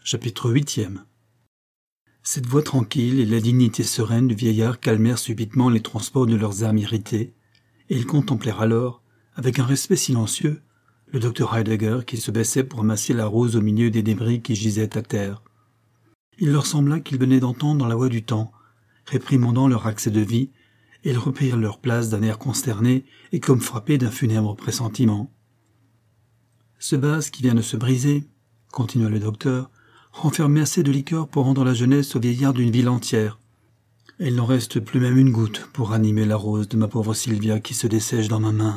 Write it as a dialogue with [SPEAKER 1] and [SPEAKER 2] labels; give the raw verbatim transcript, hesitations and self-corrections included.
[SPEAKER 1] Chapitre huitième. Cette voix tranquille et la dignité sereine du vieillard calmèrent subitement les transports de leurs âmes irritées, et ils contemplèrent alors, avec un respect silencieux, le docteur Heidegger qui se baissait pour ramasser la rose au milieu des débris qui gisaient à terre. Il leur sembla qu'ils venaient d'entendre la voix du temps, réprimandant leur accès de vie, et ils reprirent leur place d'un air consterné et comme frappés d'un funèbre pressentiment. « Ce vase qui vient de se briser, » continua le docteur, « renfermait assez de liqueur pour rendre la jeunesse au vieillard d'une ville entière. Et il n'en reste plus même une goutte pour ranimer la rose de ma pauvre Sylvia qui se dessèche dans ma main. »